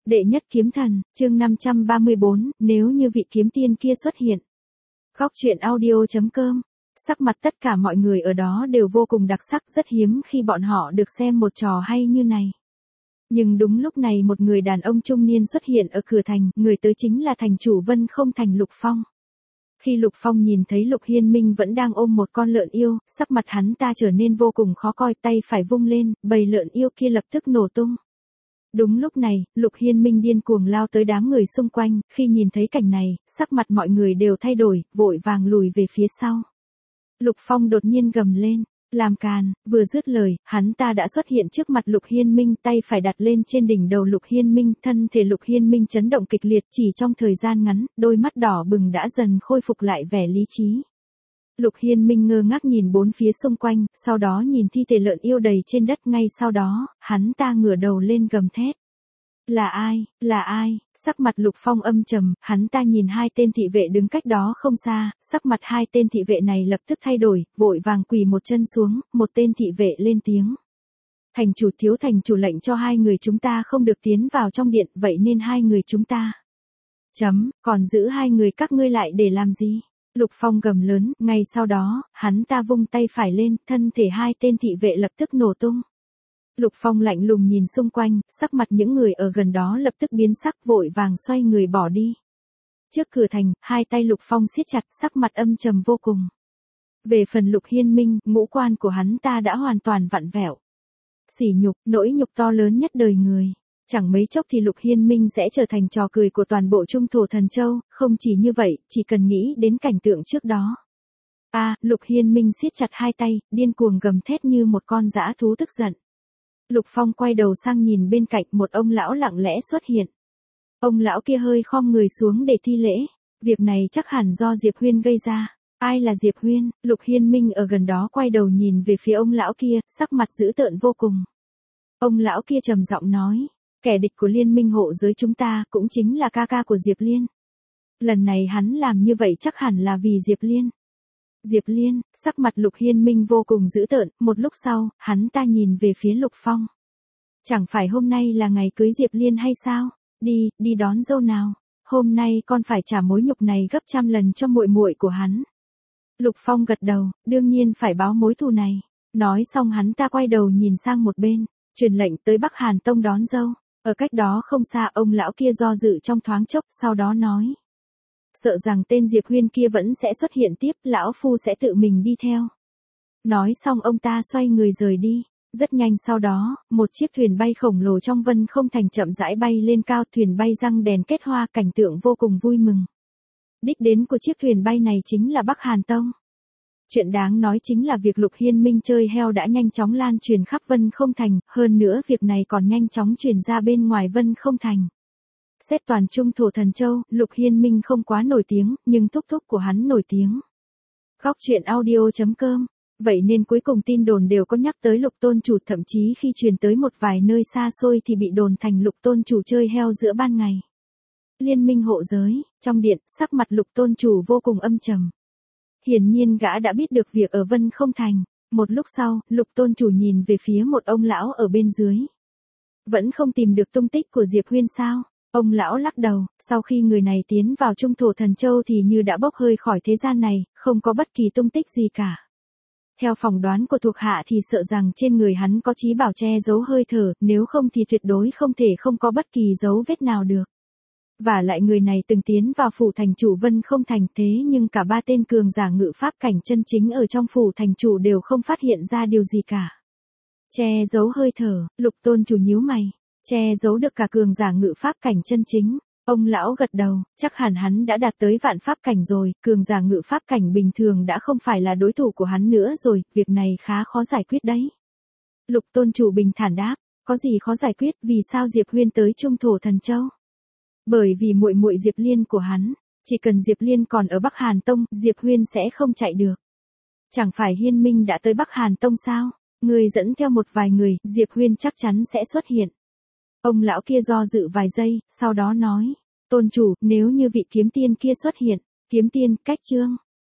Đệ nhất kiếm thần, chương 534, nếu như vị kiếm tiên kia xuất hiện. Góc truyện audio.com. Sắc mặt tất cả mọi người ở đó đều vô cùng đặc sắc, rất hiếm khi bọn họ được xem một trò hay như này. Nhưng đúng lúc này một người đàn ông trung niên xuất hiện ở cửa thành, người tới chính là thành chủ Vân Không Thành Lục Phong. Khi Lục Phong nhìn thấy Lục Hiên Minh vẫn đang ôm một con lợn yêu, sắc mặt hắn ta trở nên vô cùng khó coi, tay phải vung lên, bầy lợn yêu kia lập tức nổ tung. Đúng lúc này, Lục Hiên Minh điên cuồng lao tới đám người xung quanh, khi nhìn thấy cảnh này, sắc mặt mọi người đều thay đổi, vội vàng lùi về phía sau. Lục Phong đột nhiên gầm lên, làm càn, vừa dứt lời, hắn ta đã xuất hiện trước mặt Lục Hiên Minh, tay phải đặt lên trên đỉnh đầu Lục Hiên Minh, thân thể Lục Hiên Minh chấn động kịch liệt, chỉ trong thời gian ngắn, đôi mắt đỏ bừng đã dần khôi phục lại vẻ lý trí. Lục Hiên Minh ngơ ngác nhìn bốn phía xung quanh, sau đó nhìn thi thể lợn yêu đầy trên đất, ngay sau đó, hắn ta ngửa đầu lên gầm thét. Là ai, sắc mặt Lục Phong âm trầm, hắn ta nhìn hai tên thị vệ đứng cách đó không xa, sắc mặt hai tên thị vệ này lập tức thay đổi, vội vàng quỳ một chân xuống, một tên thị vệ lên tiếng. Thành chủ, thiếu thành chủ lệnh cho hai người chúng ta không được tiến vào trong điện, vậy nên hai người chúng ta. Còn giữ hai người các ngươi lại để làm gì? Lục Phong gầm lớn, ngay sau đó, hắn ta vung tay phải lên, thân thể hai tên thị vệ lập tức nổ tung. Lục Phong lạnh lùng nhìn xung quanh, sắc mặt những người ở gần đó lập tức biến sắc, vội vàng xoay người bỏ đi. Trước cửa thành, hai tay Lục Phong siết chặt, sắc mặt âm trầm vô cùng. Về phần Lục Hiên Minh, ngũ quan của hắn ta đã hoàn toàn vặn vẹo. Sỉ nhục, nỗi nhục to lớn nhất đời người. Chẳng mấy chốc thì Lục Hiên Minh sẽ trở thành trò cười của toàn bộ Trung Thổ Thần Châu, không chỉ như vậy, chỉ cần nghĩ đến cảnh tượng trước đó. Lục Hiên Minh siết chặt hai tay, điên cuồng gầm thét như một con dã thú tức giận. Lục Phong quay đầu sang nhìn bên cạnh, một ông lão lặng lẽ xuất hiện. Ông lão kia hơi khom người xuống để thi lễ. Việc này chắc hẳn do Diệp Huyên gây ra. Ai là Diệp Huyên? Lục Hiên Minh ở gần đó quay đầu nhìn về phía ông lão kia, sắc mặt dữ tợn vô cùng. Ông lão kia trầm giọng nói. Kẻ địch của liên minh hộ giới chúng ta cũng chính là ca ca của Diệp Liên. Lần này hắn làm như vậy chắc hẳn là vì Diệp Liên. Diệp Liên, sắc mặt Lục Hiên Minh vô cùng dữ tợn, một lúc sau, hắn ta nhìn về phía Lục Phong. Chẳng phải hôm nay là ngày cưới Diệp Liên hay sao? Đi đón dâu nào. Hôm nay con phải trả mối nhục này gấp trăm lần cho muội muội của hắn. Lục Phong gật đầu, đương nhiên phải báo mối thù này. Nói xong hắn ta quay đầu nhìn sang một bên, truyền lệnh tới Bắc Hàn Tông đón dâu. Ở cách đó không xa, ông lão kia do dự trong thoáng chốc, sau đó nói. Sợ rằng tên Diệp Huyên kia vẫn sẽ xuất hiện tiếp, lão phu sẽ tự mình đi theo. Nói xong ông ta xoay người rời đi. Rất nhanh sau đó, một chiếc thuyền bay khổng lồ trong Vân Không Thành chậm rãi bay lên cao, thuyền bay răng đèn kết hoa, cảnh tượng vô cùng vui mừng. Đích đến của chiếc thuyền bay này chính là Bắc Hàn Tông. Chuyện đáng nói chính là việc Lục Hiên Minh chơi heo đã nhanh chóng lan truyền khắp Vân Không Thành, hơn nữa việc này còn nhanh chóng truyền ra bên ngoài Vân Không Thành. Xét toàn Trung Thổ Thần Châu, Lục Hiên Minh không quá nổi tiếng, nhưng thúc thúc của hắn nổi tiếng. Góc truyện audio.com. Vậy nên cuối cùng tin đồn đều có nhắc tới Lục Tôn Chủ, thậm chí khi truyền tới một vài nơi xa xôi thì bị đồn thành Lục Tôn Chủ chơi heo giữa ban ngày. Liên minh hộ giới, trong điện, sắc mặt Lục Tôn Chủ vô cùng âm trầm. Hiển nhiên gã đã biết được việc ở Vân Không Thành. Một lúc sau, Lục Tôn Chủ nhìn về phía một ông lão ở bên dưới. Vẫn không tìm được tung tích của Diệp Huyên sao? Ông lão lắc đầu, sau khi người này tiến vào Trung Thổ Thần Châu thì như đã bốc hơi khỏi thế gian này, không có bất kỳ tung tích gì cả. Theo phỏng đoán của thuộc hạ thì sợ rằng trên người hắn có chí bảo che giấu hơi thở, nếu không thì tuyệt đối không thể không có bất kỳ dấu vết nào được. Và lại người này từng tiến vào phủ thành chủ Vân Không Thành, thế nhưng cả ba tên cường giả ngự pháp cảnh chân chính ở trong phủ thành chủ đều không phát hiện ra điều gì cả. Che giấu hơi thở, Lục Tôn Chủ nhíu mày. Che giấu được cả cường giả ngự pháp cảnh chân chính. Ông lão gật đầu, chắc hẳn hắn đã đạt tới vạn pháp cảnh rồi, cường giả ngự pháp cảnh bình thường đã không phải là đối thủ của hắn nữa rồi, việc này khá khó giải quyết đấy. Lục Tôn Chủ bình thản đáp, có gì khó giải quyết, vì sao Diệp Huyên tới Trung Thổ Thần Châu? Bởi vì muội muội Diệp Liên của hắn, chỉ cần Diệp Liên còn ở Bắc Hàn Tông, Diệp Huyên sẽ không chạy được. Chẳng phải Hiên Minh đã tới Bắc Hàn Tông sao? Người dẫn theo một vài người, Diệp Huyên chắc chắn sẽ xuất hiện. Ông lão kia do dự vài giây, sau đó nói, Tôn Chủ, nếu như vị kiếm tiên kia xuất hiện, kiếm tiên, cách chương.